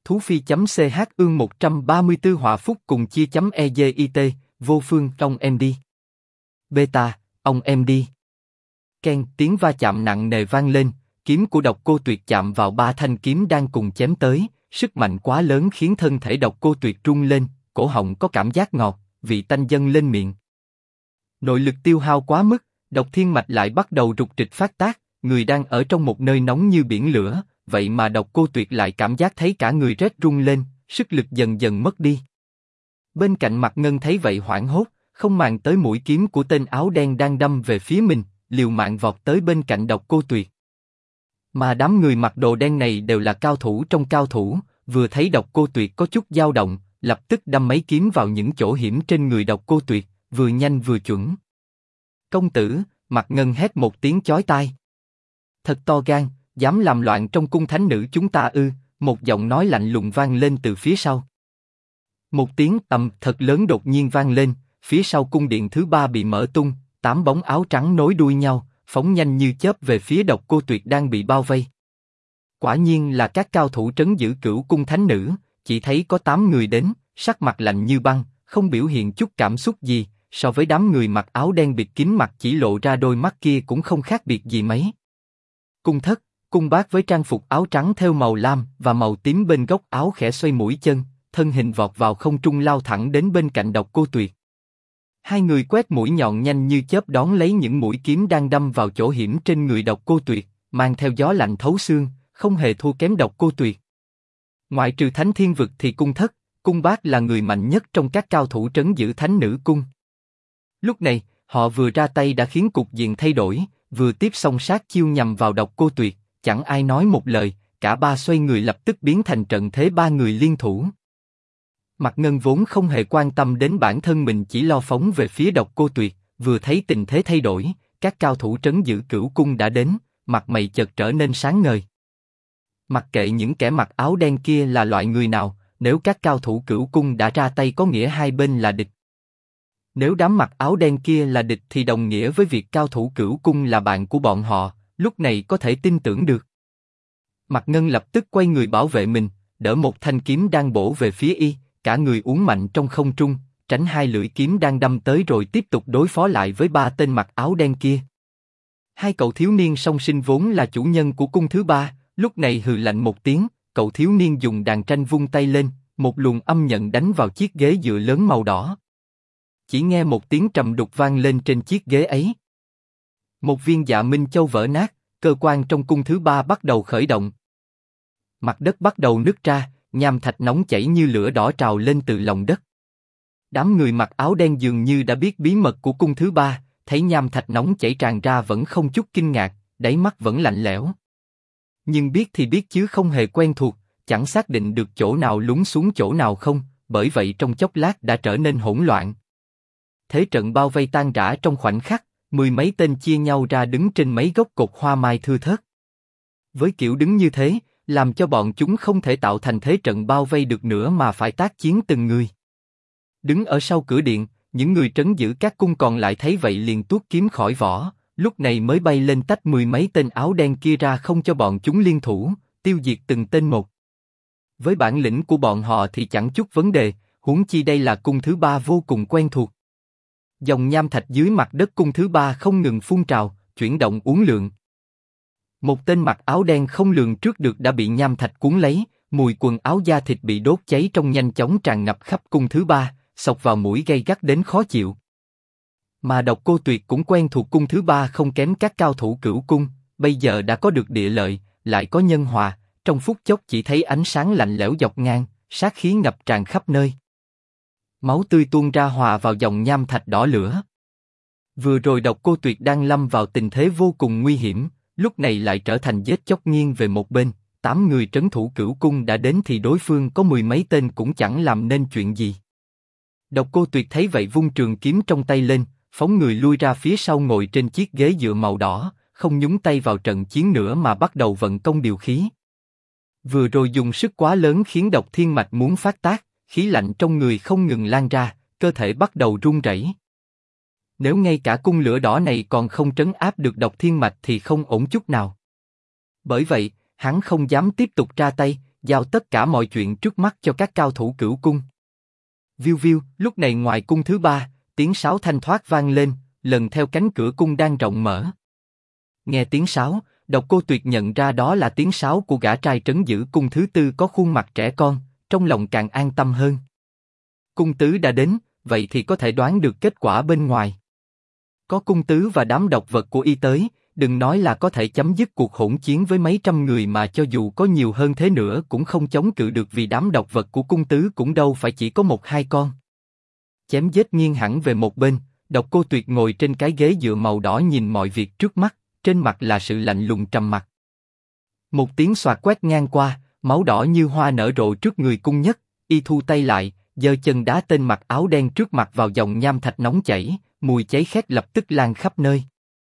Thú Phi.ch ương 134 họa phúc cùng chia.ezit, vô phương, ông em đi. Beta, ông em đi. Ken, tiếng va chạm nặng nề vang lên, kiếm của Độc Cô Tuyệt chạm vào ba thanh kiếm đang cùng chém tới, sức mạnh quá lớn khiến thân thể Độc Cô Tuyệt rung lên, cổ họng có cảm giác ngọt, vị tanh dâng lên miệng. Nội lực tiêu hao quá mức, Độc Thiên Mạch lại bắt đầu rục rịch phát tác, người đang ở trong một nơi nóng như biển lửa, vậy mà Độc Cô Tuyệt lại cảm giác thấy cả người rét run lên, sức lực dần dần mất đi. Bên cạnh Mạc Ngân thấy vậy hoảng hốt, không màng tới mũi kiếm của tên áo đen đang đâm về phía mình, liều mạng vọt tới bên cạnh Độc Cô Tuyệt. Mà đám người mặc đồ đen này đều là cao thủ trong cao thủ, vừa thấy Độc Cô Tuyệt có chút dao động, lập tức đâm mấy kiếm vào những chỗ hiểm trên người Độc Cô Tuyệt, vừa nhanh vừa chuẩn. Công tử, Mạc Ngân hét một tiếng chói tai. Thật to gan, dám làm loạn trong cung thánh nữ chúng ta ư? Một giọng nói lạnh lùng vang lên từ phía sau. Một tiếng ầm thật lớn đột nhiên vang lên, phía sau cung điện thứ ba bị mở tung, 8 bóng áo trắng nối đuôi nhau, phóng nhanh như chớp về phía Độc Cô Tuyệt đang bị bao vây. Quả nhiên là các cao thủ trấn giữ Cửu cung thánh nữ, chỉ thấy có 8 người đến, sắc mặt lạnh như băng, không biểu hiện chút cảm xúc gì, so với đám người mặc áo đen bịt kín mặt chỉ lộ ra đôi mắt kia cũng không khác biệt gì mấy. Cung thất, cung bác với trang phục áo trắng thêu màu lam và màu tím bên góc áo khẽ xoay mũi chân, thân hình vọt vào không trung lao thẳng đến bên cạnh Độc Cô Tuyệt. Hai người quét mũi nhọn nhanh như chớp đón lấy những mũi kiếm đang đâm vào chỗ hiểm trên người Độc Cô Tuyệt, mang theo gió lạnh thấu xương, không hề thua kém Độc Cô Tuyệt. Ngoại trừ Thánh Thiên Vực thì cung thất, cung bác là người mạnh nhất trong các cao thủ trấn giữ Thánh Nữ Cung. Lúc này, họ vừa ra tay đã khiến cục diện thay đổi, vừa tiếp xong sát chiêu nhằm vào Độc Cô Tuyệt, chẳng ai nói một lời, cả ba xoay người lập tức biến thành trận thế ba người liên thủ. Mạc Ngân vốn không hề quan tâm đến bản thân mình, chỉ lo phóng về phía Độc Cô Tuyệt, vừa thấy tình thế thay đổi, các cao thủ trấn giữ Cửu cung đã đến, mặt mày chợt trở nên sáng ngời. Mặc kệ những kẻ mặc áo đen kia là loại người nào, nếu các cao thủ Cửu cung đã ra tay có nghĩa hai bên là địch. Nếu đám mặc áo đen kia là địch thì đồng nghĩa với việc cao thủ Cửu cung là bạn của bọn họ, lúc này có thể tin tưởng được. Mạc Ngân lập tức quay người bảo vệ mình, đỡ một thanh kiếm đang bổ về phía y, cả người uốn mạnh trong không trung, tránh hai lưỡi kiếm đang đâm tới rồi tiếp tục đối phó lại với ba tên mặc áo đen kia. Hai cậu thiếu niên song sinh vốn là chủ nhân của cung thứ ba, lúc này hừ lạnh một tiếng, cậu thiếu niên dùng đàn tranh vung tay lên, một luồng âm nhận đánh vào chiếc ghế dựa lớn màu đỏ. Chỉ nghe một tiếng trầm đục vang lên trên chiếc ghế ấy. Một viên Dạ Minh Châu vỡ nát, cơ quan trong cung thứ ba bắt đầu khởi động. Mặt đất bắt đầu nứt ra, nham thạch nóng chảy như lửa đỏ trào lên từ lòng đất. Đám người mặc áo đen dường như đã biết bí mật của cung thứ ba, thấy nham thạch nóng chảy tràn ra vẫn không chút kinh ngạc, đáy mắt vẫn lạnh lẽo. Nhưng biết thì biết chứ không hề quen thuộc, chẳng xác định được chỗ nào lún xuống chỗ nào không, bởi vậy trong chốc lát đã trở nên hỗn loạn. Thế trận bao vây tan rã trong khoảnh khắc, 10 mấy tên chia nhau ra đứng trên mấy gốc cột hoa mai thưa thớt. Với kiểu đứng như thế, làm cho bọn chúng không thể tạo thành thế trận bao vây được nữa mà phải tác chiến từng người. Đứng ở sau cửa điện, những người trấn giữ các cung còn lại thấy vậy liền tuốt kiếm khỏi vỏ, lúc này mới bay lên tách 10 mấy tên áo đen kia ra không cho bọn chúng liên thủ, tiêu diệt từng tên một. Với bản lĩnh của bọn họ thì chẳng chút vấn đề, huống chi đây là cung thứ ba vô cùng quen thuộc. Dòng nham thạch dưới mặt đất cung thứ ba không ngừng phun trào, chuyển động uốn lượn. Một tên mặc áo đen không lường trước được đã bị nham thạch cuốn lấy, mùi quần áo da thịt bị đốt cháy trong nhanh chóng tràn ngập khắp cung thứ ba, xộc vào mũi gay gắt đến khó chịu. Mà Độc Cô Tuyệt cũng quen thuộc cung thứ ba không kém các cao thủ Cửu cung, bây giờ đã có được địa lợi, lại có nhân hòa, trong phút chốc chỉ thấy ánh sáng lạnh lẽo dọc ngang, sát khí ngập tràn khắp nơi. Máu tươi tuôn ra hòa vào dòng nham thạch đỏ lửa. Vừa rồi Độc Cô Tuyệt đang lâm vào tình thế vô cùng nguy hiểm, lúc này lại trở thành giết chóc nghiêng về một bên. 8 người trấn thủ Cửu cung đã đến thì đối phương có 10 mấy tên cũng chẳng làm nên chuyện gì. Độc Cô Tuyệt thấy vậy vung trường kiếm trong tay lên, phóng người lui ra phía sau ngồi trên chiếc ghế dựa màu đỏ, không nhúng tay vào trận chiến nữa mà bắt đầu vận công điều khí. Vừa rồi dùng sức quá lớn khiến Độc Thiên Mạch muốn phát tác, khí lạnh trong người không ngừng lan ra, cơ thể bắt đầu run rẩy. Nếu ngay cả cung lửa đỏ này còn không trấn áp được Độc Thiên Mạch thì không ổn chút nào. Bởi vậy, hắn không dám tiếp tục ra tay, giao tất cả mọi chuyện trước mắt cho các cao thủ Cửu cung. Viu viu, lúc này ngoài cung thứ ba, tiếng sáo thanh thoát vang lên, lần theo cánh cửa cung đang rộng mở. Nghe tiếng sáo, Độc Cô Tuyệt nhận ra đó là tiếng sáo của gã trai trấn giữ cung thứ tư có khuôn mặt trẻ con, trong lòng càng an tâm hơn. Cung tứ đã đến, vậy thì có thể đoán được kết quả bên ngoài. Có cung tứ và đám độc vật của y tới, đừng nói là có thể chấm dứt cuộc hỗn chiến với mấy trăm người mà cho dù có nhiều hơn thế nữa cũng không chống cự được vì đám độc vật của cung tứ cũng đâu phải chỉ có một hai con. Chém giết nghiêng hẳn về một bên, Độc Cô Tuyệt ngồi trên cái ghế dựa màu đỏ nhìn mọi việc trước mắt, trên mặt là sự lạnh lùng trầm mặc. Một tiếng xoạt quét ngang qua, máu đỏ như hoa nở rộ trước người cung nhất, y thu tay lại, giơ chân đá tên mặc áo đen trước mặt vào dòng nham thạch nóng chảy, mùi cháy khét lập tức lan khắp nơi.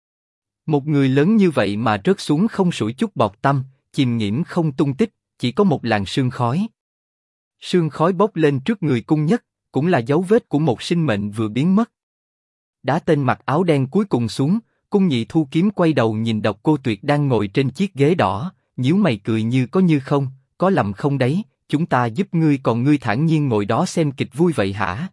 Một người lớn như vậy mà rớt xuống không sủi chút bọt tăm, chìm nghiễm không tung tích, chỉ có một làn sương khói. Sương khói bốc lên trước người cung nhất, cũng là dấu vết của một sinh mệnh vừa biến mất. Đá tên mặc áo đen cuối cùng xuống, cung nhị thu kiếm quay đầu nhìn Độc Cô Tuyệt đang ngồi trên chiếc ghế đỏ, nhíu mày cười như có như không, có lầm không đấy, chúng ta giúp ngươi còn ngươi thản nhiên ngồi đó xem kịch vui vậy hả?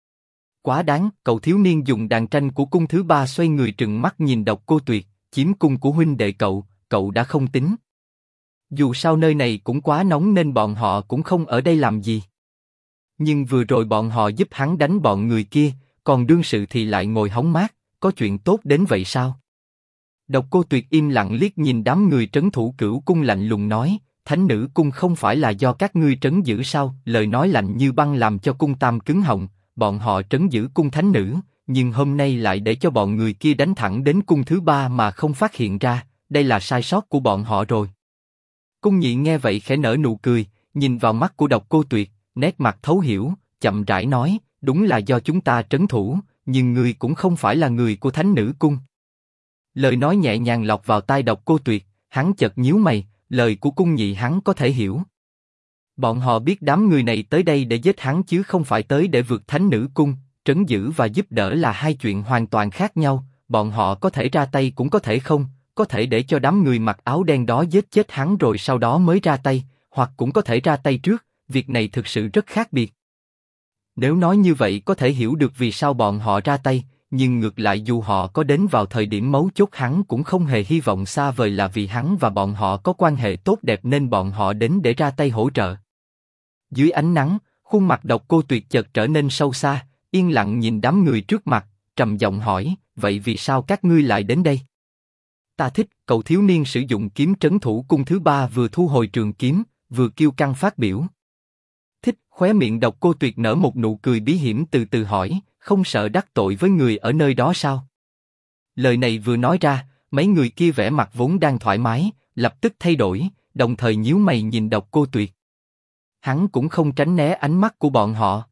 Quá đáng, cậu thiếu niên dùng đàn tranh của cung thứ ba xoay người trừng mắt nhìn Độc Cô Tuyệt, chiếm cung của huynh đệ cậu đã không tính. Dù sao nơi này cũng quá nóng nên bọn họ cũng không ở đây làm gì. Nhưng vừa rồi bọn họ giúp hắn đánh bọn người kia, còn đương sự thì lại ngồi hóng mát, có chuyện tốt đến vậy sao? Độc Cô Tuyệt im lặng liếc nhìn đám người trấn thủ Cửu cung lạnh lùng nói, Thánh Nữ cung không phải là do các ngươi trấn giữ sao? Lời nói lạnh như băng làm cho cung tam cứng họng, bọn họ trấn giữ cung Thánh Nữ, nhưng hôm nay lại để cho bọn người kia đánh thẳng đến cung thứ ba mà không phát hiện ra, đây là sai sót của bọn họ rồi. Cung nhị nghe vậy khẽ nở nụ cười, nhìn vào mắt của Độc Cô Tuyệt, nét mặt thấu hiểu, chậm rãi nói, đúng là do chúng ta trấn thủ, nhưng ngươi cũng không phải là người của Thánh Nữ cung. Lời nói nhẹ nhàng lọt vào tai Độc Cô Tuyệt, hắn chợt nhíu mày, lời của cung nhị hắn có thể hiểu. Bọn họ biết đám người này tới đây để giết hắn chứ không phải tới để vượt Thánh Nữ cung, trấn giữ và giúp đỡ là hai chuyện hoàn toàn khác nhau, bọn họ có thể ra tay cũng có thể không, có thể để cho đám người mặc áo đen đó giết chết hắn rồi sau đó mới ra tay, hoặc cũng có thể ra tay trước, việc này thực sự rất khác biệt. Nếu nói như vậy có thể hiểu được vì sao bọn họ ra tay, nhưng ngược lại dù họ có đến vào thời điểm mấu chốt hắn cũng không hề hy vọng xa vời là vì hắn và bọn họ có quan hệ tốt đẹp nên bọn họ đến để ra tay hỗ trợ. Dưới ánh nắng, khuôn mặt Độc Cô Tuyệt chợt trở nên sâu xa, yên lặng nhìn đám người trước mặt, trầm giọng hỏi, vậy vì sao các ngươi lại đến đây? Ta thích, cậu thiếu niên sử dụng kiếm trấn thủ cung thứ ba vừa thu hồi trường kiếm, vừa kiêu căng phát biểu. Thích, khóe miệng Độc Cô Tuyệt nở một nụ cười bí hiểm từ từ hỏi, không sợ đắc tội với người ở nơi đó sao? Lời này vừa nói ra, mấy người kia vẻ mặt vốn đang thoải mái, lập tức thay đổi, đồng thời nhíu mày nhìn Độc Cô Tuyệt. Hắn cũng không tránh né ánh mắt của bọn họ.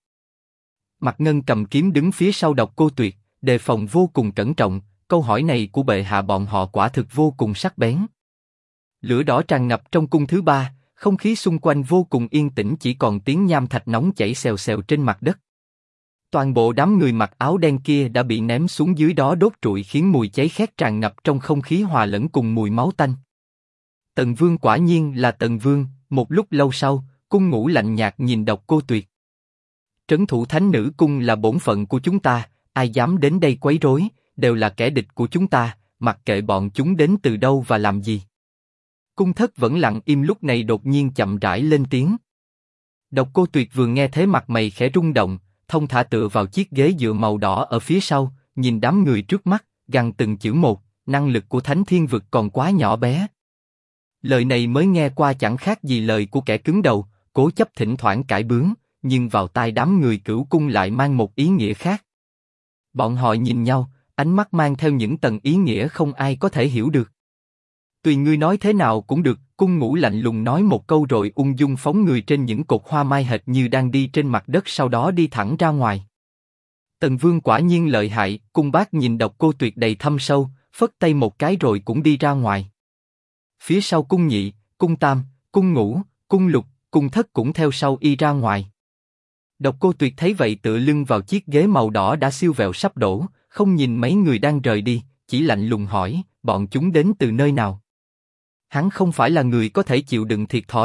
Mạc Ngân cầm kiếm đứng phía sau Độc Cô Tuyệt, đề phòng vô cùng cẩn trọng, câu hỏi này của bệ hạ bọn họ quả thực vô cùng sắc bén. Lửa đỏ tràn ngập trong cung thứ ba, không khí xung quanh vô cùng yên tĩnh chỉ còn tiếng nham thạch nóng chảy xèo xèo trên mặt đất. Toàn bộ đám người mặc áo đen kia đã bị ném xuống dưới đó đốt trụi khiến mùi cháy khét tràn ngập trong không khí hòa lẫn cùng mùi máu tanh. Tần Vương quả nhiên là Tần Vương, một lúc lâu sau, cung ngũ lạnh nhạt nhìn Độc Cô Tuyệt. Trấn thủ Thánh Nữ cung là bổn phận của chúng ta, ai dám đến đây quấy rối, đều là kẻ địch của chúng ta, mặc kệ bọn chúng đến từ đâu và làm gì. Cung thất vẫn lặng im lúc này đột nhiên chậm rãi lên tiếng. Độc Cô Tuyệt vừa nghe thế mặt mày khẽ rung động, thông thả tựa vào chiếc ghế dựa màu đỏ ở phía sau, nhìn đám người trước mắt, gằn từng chữ một, năng lực của Thánh Thiên Vực còn quá nhỏ bé. Lời này mới nghe qua chẳng khác gì lời của kẻ cứng đầu, cố chấp thỉnh thoảng cãi bướng, nhưng vào tai đám người Cửu cung lại mang một ý nghĩa khác. Bọn họ nhìn nhau, ánh mắt mang theo những tầng ý nghĩa không ai có thể hiểu được. Tùy ngươi nói thế nào cũng được, cung ngũ lạnh lùng nói một câu rồi ung dung phóng người trên những cột hoa mai hệt như đang đi trên mặt đất sau đó đi thẳng ra ngoài. Tần Vương quả nhiên lợi hại, cung bác nhìn Độc Cô Tuyệt đầy thâm sâu, phất tay một cái rồi cũng đi ra ngoài. Phía sau cung nhị, cung tam, cung ngũ, cung lục, cung thất cũng theo sau y ra ngoài. Độc Cô Tuyệt thấy vậy tựa lưng vào chiếc ghế màu đỏ đã siêu vẹo sắp đổ, không nhìn mấy người đang rời đi, chỉ lạnh lùng hỏi, bọn chúng đến từ nơi nào? Hắn không phải là người có thể chịu đựng thiệt thòi,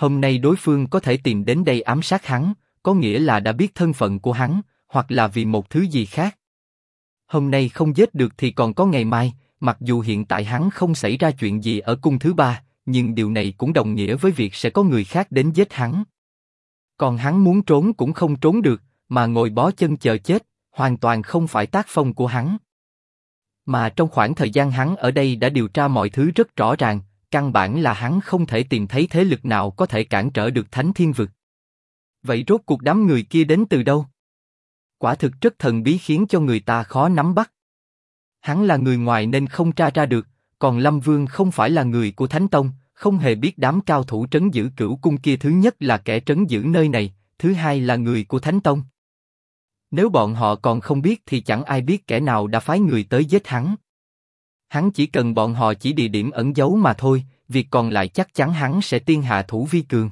Hôm nay đối phương có thể tìm đến đây ám sát hắn, có nghĩa là đã biết thân phận của hắn, hoặc là vì một thứ gì khác. Hôm nay không giết được thì còn có ngày mai, mặc dù hiện tại hắn không xảy ra chuyện gì ở cung thứ ba, nhưng điều này cũng đồng nghĩa với việc sẽ có người khác đến giết hắn. Còn hắn muốn trốn cũng không trốn được, mà ngồi bó chân chờ chết, hoàn toàn không phải tác phong của hắn. Mà trong khoảng thời gian hắn ở đây đã điều tra mọi thứ rất rõ ràng, căn bản là hắn không thể tìm thấy thế lực nào có thể cản trở được Thánh Thiên Vực. Vậy rốt cuộc đám người kia đến từ đâu? Quả thực rất thần bí khiến cho người ta khó nắm bắt. Hắn là người ngoài nên không tra ra được, còn Lâm Vương không phải là người của Thánh Tông, không hề biết đám cao thủ trấn giữ Cửu Cung kia thứ nhất là kẻ trấn giữ nơi này, thứ hai là người của Thánh Tông. Nếu bọn họ còn không biết thì chẳng ai biết kẻ nào đã phái người tới giết hắn. Hắn chỉ cần bọn họ chỉ địa điểm ẩn giấu mà thôi, việc còn lại chắc chắn hắn sẽ tiên hạ thủ vi cường.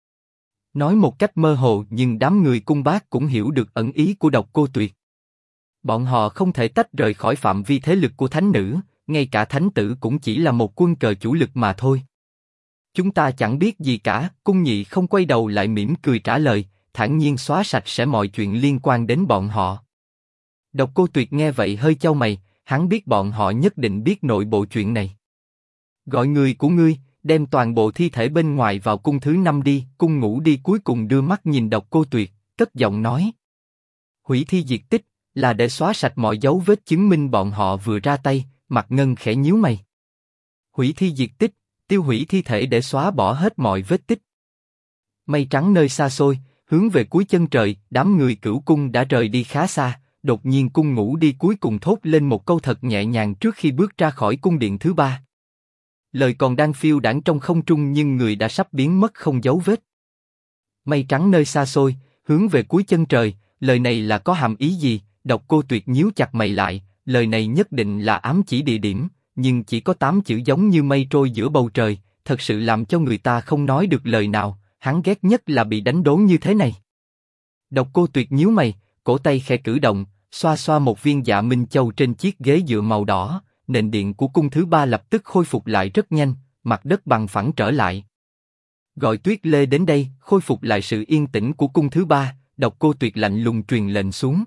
Nói một cách mơ hồ nhưng đám người cung bác cũng hiểu được ẩn ý của Độc Cô Tuyệt. Bọn họ không thể tách rời khỏi phạm vi thế lực của thánh nữ, ngay cả thánh tử cũng chỉ là một quân cờ chủ lực mà thôi. Chúng ta chẳng biết gì cả, Cung Nhị không quay đầu lại mỉm cười trả lời, thản nhiên xóa sạch sẽ mọi chuyện liên quan đến bọn họ. Độc Cô Tuyệt nghe vậy hơi chau mày, hắn biết bọn họ nhất định biết nội bộ chuyện này. Gọi người của ngươi, đem toàn bộ thi thể bên ngoài vào cung thứ 5 đi, Cung Ngũ đi cuối cùng đưa mắt nhìn Độc Cô Tuyệt, cất giọng nói. Hủy thi diệt tích, là để xóa sạch mọi dấu vết chứng minh bọn họ vừa ra tay, Mạc Ngân khẽ nhíu mày. Hủy thi diệt tích, tiêu hủy thi thể để xóa bỏ hết mọi vết tích. Mây trắng nơi xa xôi, hướng về cuối chân trời, đám người Cửu Cung đã rời đi khá xa, đột nhiên Cung Ngũ đi cuối cùng thốt lên một câu thật nhẹ nhàng trước khi bước ra khỏi cung điện thứ 3. Lời còn đang phiêu đãng trong không trung nhưng người đã sắp biến mất không dấu vết. Mây trắng nơi xa xôi, hướng về cuối chân trời, lời này là có hàm ý gì? Độc Cô Tuyệt nhíu chặt mày lại, lời này nhất định là ám chỉ địa điểm, nhưng chỉ có 8 chữ giống như mây trôi giữa bầu trời, thật sự làm cho người ta không nói được lời nào, hắn ghét nhất là bị đánh đố như thế này. Độc Cô Tuyệt nhíu mày, cổ tay khẽ cử động, xoa xoa một viên Dạ Minh Châu trên chiếc ghế dựa màu đỏ, nền điện của cung thứ 3 lập tức khôi phục lại rất nhanh, mặt đất bằng phẳng trở lại. Gọi Tuyết Lê đến đây, khôi phục lại sự yên tĩnh của cung thứ 3, Độc Cô Tuyệt lạnh lùng truyền lệnh xuống.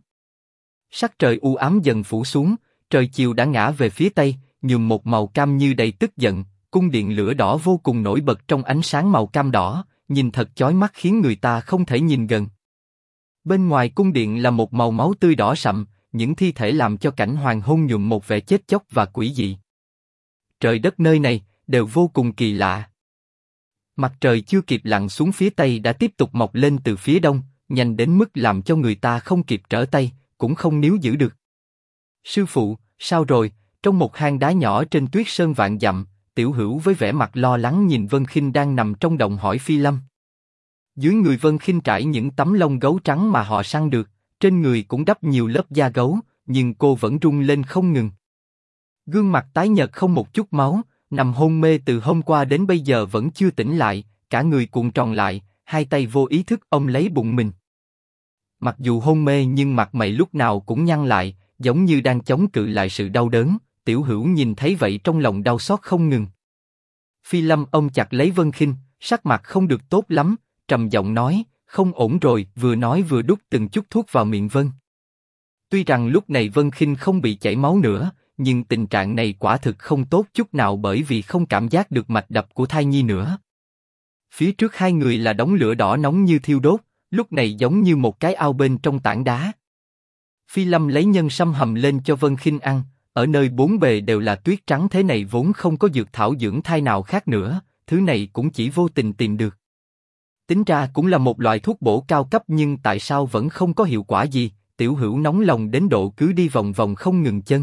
Sắc trời u ám dần phủ xuống, trời chiều đã ngã về phía tây, nhuộm một màu cam như đầy tức giận, cung điện lửa đỏ vô cùng nổi bật trong ánh sáng màu cam đỏ, nhìn thật chói mắt khiến người ta không thể nhìn gần. Bên ngoài cung điện là một màu máu tươi đỏ sậm, những thi thể làm cho cảnh hoàng hôn nhuộm một vẻ chết chóc và quỷ dị. Trời đất nơi này đều vô cùng kỳ lạ. Mặt trời chưa kịp lặn xuống phía tây đã tiếp tục mọc lên từ phía đông, nhanh đến mức làm cho người ta không kịp trở tay, cũng không níu giữ được. Sư phụ, sao rồi? Trong một hang đá nhỏ trên tuyết sơn vạn dặm, Tiểu Hữu với vẻ mặt lo lắng nhìn Vân Khinh đang nằm trong đồng hỏi Phi Lâm. Dưới người Vân Khinh trải những tấm lông gấu trắng mà họ săn được, trên người cũng đắp nhiều lớp da gấu, nhưng cô vẫn rung lên không ngừng. Gương mặt tái nhợt không một chút máu, nằm hôn mê từ hôm qua đến bây giờ vẫn chưa tỉnh lại, cả người cuộn tròn lại, hai tay vô ý thức ôm lấy bụng mình. Mặc dù hôn mê nhưng mặt mày lúc nào cũng nhăn lại, giống như đang chống cự lại sự đau đớn. Tiểu Hữu nhìn thấy vậy trong lòng đau xót không ngừng. Phi Lâm ôm chặt lấy Vân Khinh, sắc mặt không được tốt lắm, trầm giọng nói, không ổn rồi, vừa nói vừa đút từng chút thuốc vào miệng Vân. Tuy rằng lúc này Vân Khinh không bị chảy máu nữa, nhưng tình trạng này quả thực không tốt chút nào bởi vì không cảm giác được mạch đập của thai nhi nữa. Phía trước hai người là đống lửa đỏ nóng như thiêu đốt, lúc này giống như một cái ao bên trong tảng đá. Phi Lâm lấy nhân sâm hầm lên cho Vân Khinh ăn, ở nơi bốn bề đều là tuyết trắng thế này vốn không có dược thảo dưỡng thai nào khác nữa, thứ này cũng chỉ vô tình tìm được. Tính ra cũng là một loại thuốc bổ cao cấp nhưng tại sao vẫn không có hiệu quả gì? Tiểu Hữu nóng lòng đến độ cứ đi vòng vòng không ngừng chân.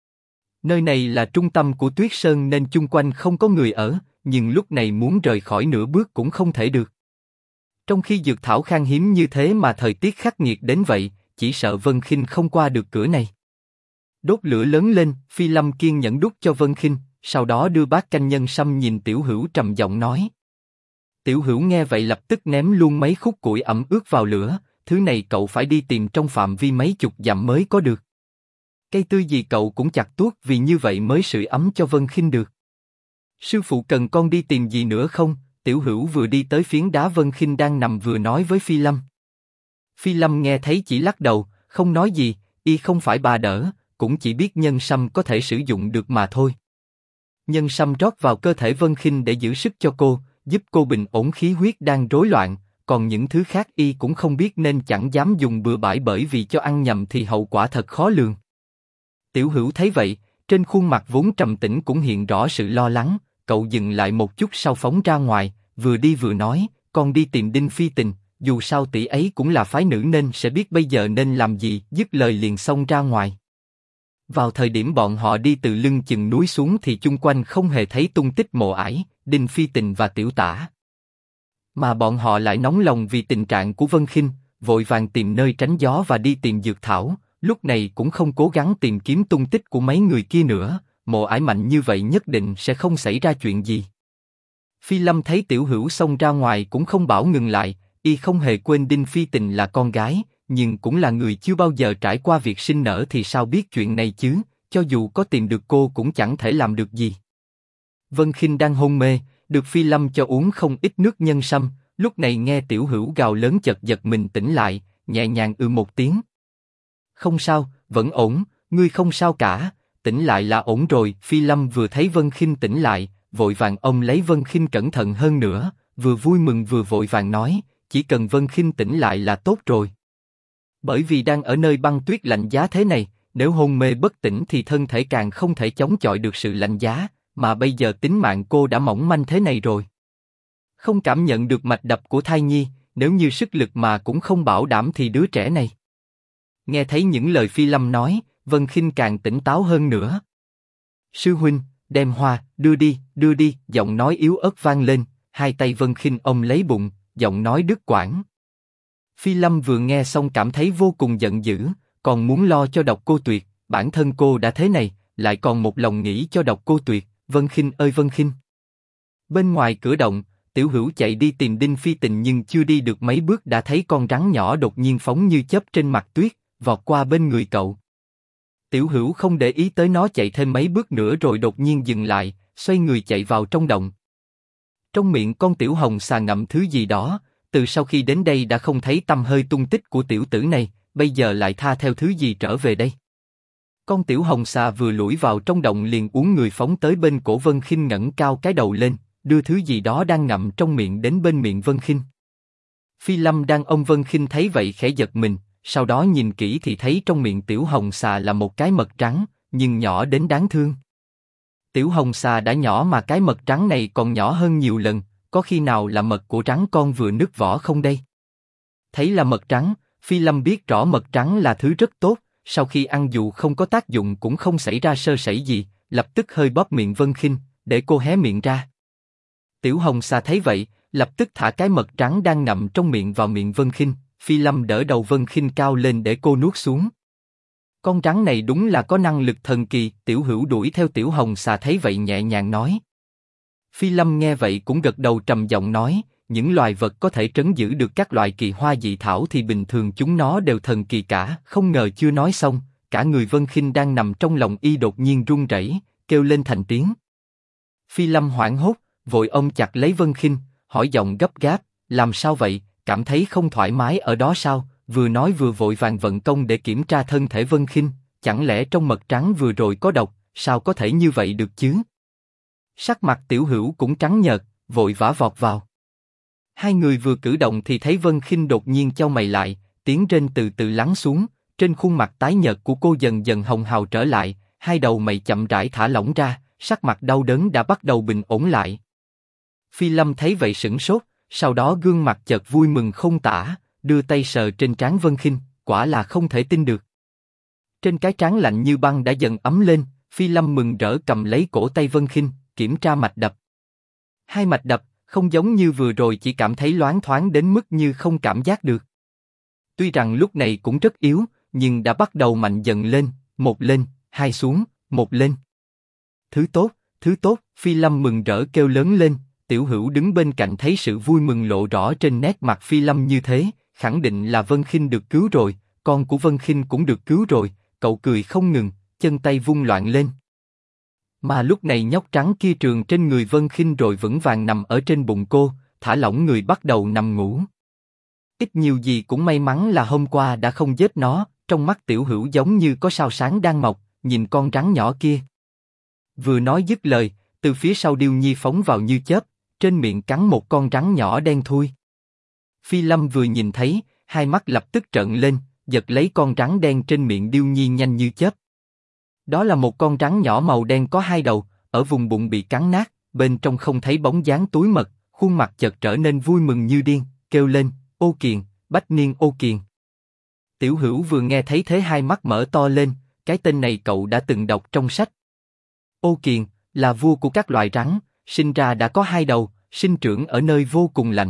Nơi này là trung tâm của Tuyết Sơn nên chung quanh không có người ở, nhưng lúc này muốn rời khỏi nửa bước cũng không thể được. Trong khi dược thảo khan hiếm như thế mà thời tiết khắc nghiệt đến vậy, chỉ sợ Vân Khinh không qua được cửa này. Đốt lửa lớn lên, Phi Lâm kiên nhẫn đút cho Vân Khinh, sau đó đưa bát canh nhân sâm nhìn Tiểu Hữu trầm giọng nói. Tiểu Hữu nghe vậy lập tức ném luôn mấy khúc củi ẩm ướt vào lửa, thứ này cậu phải đi tìm trong phạm vi mấy chục dặm mới có được. Cây tươi gì cậu cũng chặt tuốt vì như vậy mới sưởi ấm cho Vân Khinh được. Sư phụ cần con đi tìm gì nữa không? Tiểu Hữu vừa đi tới phiến đá Vân Khinh đang nằm vừa nói với Phi Lâm. Phi Lâm nghe thấy chỉ lắc đầu, không nói gì, y không phải bà đỡ, cũng chỉ biết nhân sâm có thể sử dụng được mà thôi. Nhân sâm rót vào cơ thể Vân Khinh để giữ sức cho cô, giúp cô bình ổn khí huyết đang rối loạn, còn những thứ khác y cũng không biết nên chẳng dám dùng bừa bãi bởi vì cho ăn nhầm thì hậu quả thật khó lường. Tiểu Hữu thấy vậy, trên khuôn mặt vốn trầm tĩnh cũng hiện rõ sự lo lắng, cậu dừng lại một chút sau phóng ra ngoài, vừa đi vừa nói, con đi tìm Đinh Phi Tình, dù sao tỷ ấy cũng là phái nữ nên sẽ biết bây giờ nên làm gì, dứt lời liền xông ra ngoài. Vào thời điểm bọn họ đi từ lưng chừng núi xuống thì chung quanh không hề thấy tung tích Mộ Ải, Đinh Phi Tình và Tiểu Tả. Mà bọn họ lại nóng lòng vì tình trạng của Vân Khinh, vội vàng tìm nơi tránh gió và đi tìm dược thảo, lúc này cũng không cố gắng tìm kiếm tung tích của mấy người kia nữa, Mộ Ải mạnh như vậy nhất định sẽ không xảy ra chuyện gì. Phi Lâm thấy Tiểu Hữu xông ra ngoài cũng không bảo ngừng lại, y không hề quên Đinh Phi Tình là con gái, nhưng cũng là người chưa bao giờ trải qua việc sinh nở thì sao biết chuyện này chứ, cho dù có tìm được cô cũng chẳng thể làm được gì. Vân Khinh đang hôn mê, được Phi Lâm cho uống không ít nước nhân sâm, lúc này nghe Tiểu Hữu gào lớn chợt giật mình tỉnh lại, nhẹ nhàng một tiếng. Không sao, vẫn ổn, ngươi không sao cả, tỉnh lại là ổn rồi. Phi Lâm vừa thấy Vân Khinh tỉnh lại, vội vàng ôm lấy Vân Khinh cẩn thận hơn nữa, vừa vui mừng vừa vội vàng nói, chỉ cần Vân Khinh tỉnh lại là tốt rồi. Bởi vì đang ở nơi băng tuyết lạnh giá thế này, nếu hôn mê bất tỉnh thì thân thể càng không thể chống chọi được sự lạnh giá, mà bây giờ tính mạng cô đã mỏng manh thế này rồi. Không cảm nhận được mạch đập của thai nhi, nếu như sức lực mà cũng không bảo đảm thì đứa trẻ này. Nghe thấy những lời Phi Lâm nói, Vân Khinh càng tỉnh táo hơn nữa. Sư huynh, đem hoa, đưa đi, giọng nói yếu ớt vang lên, hai tay Vân Khinh ôm lấy bụng, giọng nói đứt quãng. Phi Lâm vừa nghe xong cảm thấy vô cùng giận dữ, còn muốn lo cho Độc Cô Tuyệt, bản thân cô đã thế này, lại còn một lòng nghĩ cho Độc Cô Tuyệt. Vân Khinh ơi Vân Khinh! Bên ngoài cửa động, Tiểu Hữu chạy đi tìm Đinh Phi Tình nhưng chưa đi được mấy bước đã thấy con rắn nhỏ đột nhiên phóng như chớp trên mặt tuyết, vọt qua bên người cậu. Tiểu Hữu không để ý tới nó chạy thêm mấy bước nữa rồi đột nhiên dừng lại, xoay người chạy vào trong động. Trong miệng con tiểu hồng xà ngậm thứ gì đó, từ sau khi đến đây đã không thấy tăm hơi tung tích của tiểu tử này, bây giờ lại tha theo thứ gì trở về đây. Con tiểu hồng xà vừa lủi vào trong động liền uốn người phóng tới bên cổ Vân Khinh ngẩng cao cái đầu lên, đưa thứ gì đó đang ngậm trong miệng đến bên miệng Vân Khinh. Phi Lâm đang ôm Vân Khinh thấy vậy khẽ giật mình, sau đó nhìn kỹ thì thấy trong miệng tiểu hồng xà là một cái mật trắng, nhưng nhỏ đến đáng thương. Tiểu hồng xà đã nhỏ mà cái mật trắng này còn nhỏ hơn nhiều lần, có khi nào là mật của rắn con vừa nứt vỏ không đây? Thấy là mật trắng, Phi Lâm biết rõ mật trắng là thứ rất tốt, sau khi ăn dù không có tác dụng cũng không xảy ra sơ sẩy gì, lập tức hơi bóp miệng Vân Khinh, để cô hé miệng ra. Tiểu hồng xà thấy vậy, lập tức thả cái mật trắng đang ngậm trong miệng vào miệng Vân Khinh. Phi Lâm đỡ đầu Vân Khinh cao lên để cô nuốt xuống. Con rắn này đúng là có năng lực thần kỳ. Tiểu Hữu đuổi theo tiểu hồng xà thấy vậy nhẹ nhàng nói. Phi Lâm nghe vậy cũng gật đầu trầm giọng nói, những loài vật có thể trấn giữ được các loại kỳ hoa dị thảo thì bình thường chúng nó đều thần kỳ cả. Không ngờ chưa nói xong, cả người Vân Khinh đang nằm trong lòng y đột nhiên run rẩy, kêu lên thành tiếng. Phi Lâm hoảng hốt, vội ôm chặt lấy Vân Khinh, hỏi giọng gấp gáp, làm sao vậy, cảm thấy không thoải mái ở đó sao? Vừa nói vừa vội vàng vận công để kiểm tra thân thể Vân Khinh, chẳng lẽ trong mật trắng vừa rồi có độc, sao có thể như vậy được chứ? Sắc mặt Tiểu Hữu cũng trắng nhợt, vội vã vọt vào. Hai người vừa cử động thì thấy Vân Khinh đột nhiên chau mày lại, tiếng rên từ từ lắng xuống, trên khuôn mặt tái nhợt của cô dần dần hồng hào trở lại, hai đầu mày chậm rãi thả lỏng ra, sắc mặt đau đớn đã bắt đầu bình ổn lại. Phi Lâm thấy vậy sửng sốt, sau đó gương mặt chợt vui mừng không tả, đưa tay sờ trên trán Vân Khinh, quả là không thể tin được. Trên cái trán lạnh như băng đã dần ấm lên, Phi Lâm mừng rỡ cầm lấy cổ tay Vân Khinh, kiểm tra mạch đập. Hai mạch đập, không giống như vừa rồi chỉ cảm thấy loáng thoáng đến mức như không cảm giác được. Tuy rằng lúc này cũng rất yếu, nhưng đã bắt đầu mạnh dần lên, một lên, hai xuống, một lên. Thứ tốt, Phi Lâm mừng rỡ kêu lớn lên. Tiểu Hữu đứng bên cạnh thấy sự vui mừng lộ rõ trên nét mặt Phi Lâm như thế, khẳng định là Vân Khinh được cứu rồi, con của Vân Khinh cũng được cứu rồi, cậu cười không ngừng, chân tay vung loạn lên. Mà lúc này nhóc trắng kia trường trên người Vân Khinh rồi vững vàng nằm ở trên bụng cô, thả lỏng người bắt đầu nằm ngủ. Ít nhiều gì cũng may mắn là hôm qua đã không giết nó, trong mắt Tiểu Hữu giống như có sao sáng đang mọc, nhìn con rắn nhỏ kia. Vừa nói dứt lời, từ phía sau Điêu Nhi phóng vào như chớp, trên miệng cắn một con rắn nhỏ đen thui. Phi Lâm vừa nhìn thấy, hai mắt lập tức trợn lên, giật lấy con rắn đen trên miệng Điêu Nhi nhanh như chớp. Đó là một con rắn nhỏ màu đen có hai đầu, ở vùng bụng bị cắn nát, bên trong không thấy bóng dáng túi mật, khuôn mặt chợt trở nên vui mừng như điên, kêu lên, Ô Kiền, Bách Niên Ô Kiền. Tiểu Hữu vừa nghe thấy thế hai mắt mở to lên, cái tên này cậu đã từng đọc trong sách. Ô Kiền là vua của các loài rắn, sinh ra đã có hai đầu, sinh trưởng ở nơi vô cùng lạnh.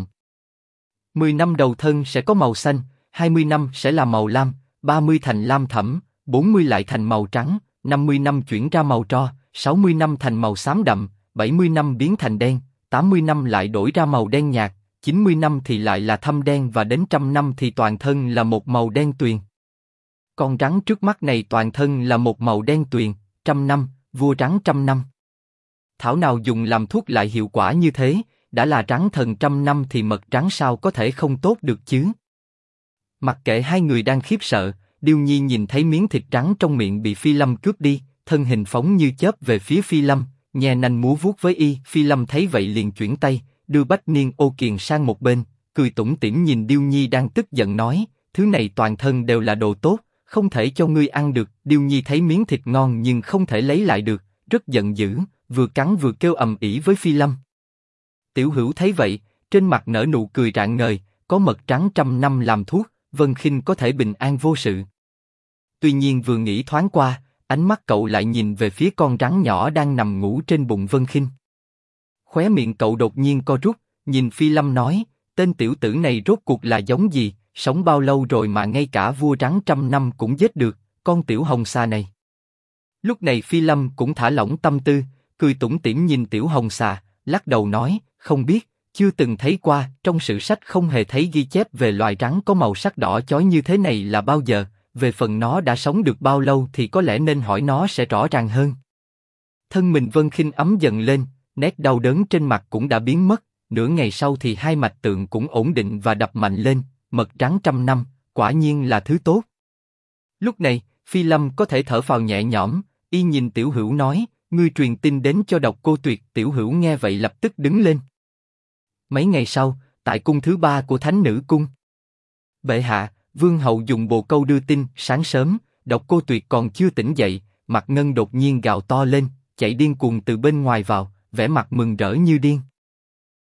10 năm đầu thân sẽ có màu xanh, 20 năm sẽ là màu lam, 30 thành lam thẫm, 40 lại thành màu trắng, 50 năm chuyển ra màu tro, 60 năm thành màu xám đậm, 70 năm biến thành đen, 80 năm lại đổi ra màu đen nhạt, 90 năm thì lại là thâm đen và đến 100 năm thì toàn thân là một màu đen tuyền. Con rắn trước mắt này toàn thân là một màu đen tuyền, 100 năm, vua rắn 100 năm. Thảo nào dùng làm thuốc lại hiệu quả như thế, đã là rắn thần 100 năm thì mật rắn sao có thể không tốt được chứ? Mặc kệ hai người đang khiếp sợ, Điêu Nhi nhìn thấy miếng thịt rắn trong miệng bị Phi Lâm cướp đi, thân hình phóng như chớp về phía Phi Lâm, nhe nanh múa vuốt với y. Phi Lâm thấy vậy liền chuyển tay, đưa Bách Niên Ô Kiền sang một bên, cười tủm tỉm nhìn Điêu Nhi đang tức giận nói, thứ này toàn thân đều là đồ tốt, không thể cho ngươi ăn được. Điêu Nhi thấy miếng thịt ngon nhưng không thể lấy lại được, rất giận dữ, vừa cắn vừa kêu ầm ĩ với Phi Lâm. Tiểu Hữu thấy vậy, trên mặt nở nụ cười rạng ngời, có mật rắn 100 năm làm thuốc, Vân Khinh có thể bình an vô sự. Tuy nhiên vừa nghĩ thoáng qua, ánh mắt cậu lại nhìn về phía con rắn nhỏ đang nằm ngủ trên bụng Vân Khinh. Khóe miệng cậu đột nhiên co rút, nhìn Phi Lâm nói, tên tiểu tử này rốt cuộc là giống gì, sống bao lâu rồi mà ngay cả vua rắn 100 năm cũng giết được, con tiểu hồng xà này. Lúc này Phi Lâm cũng thả lỏng tâm tư, cười tủm tỉm nhìn tiểu hồng xà, lắc đầu nói, không biết, chưa từng thấy qua, trong sử sách không hề thấy ghi chép về loài rắn có màu sắc đỏ chói như thế này là bao giờ, về phần nó đã sống được bao lâu thì có lẽ nên hỏi nó sẽ rõ ràng hơn. Thân mình Vân Khinh ấm dần lên, nét đau đớn trên mặt cũng đã biến mất, nửa ngày sau thì hai mạch tượng cũng ổn định và đập mạnh lên, mật rắn 100 năm, quả nhiên là thứ tốt. Lúc này, Phi Lâm có thể thở phào nhẹ nhõm, y nhìn Tiểu Hữu nói, ngươi truyền tin đến cho Độc Cô Tuyệt. Tiểu Hữu nghe vậy lập tức đứng lên. Mấy ngày sau, tại cung thứ 3 của Thánh Nữ Cung. Bệ hạ, Vương hậu dùng bồ câu đưa tin. Sáng sớm, Độc Cô Tuyệt còn chưa tỉnh dậy, Mạc Ngân đột nhiên gào to lên, chạy điên cuồng từ bên ngoài vào, vẻ mặt mừng rỡ như điên.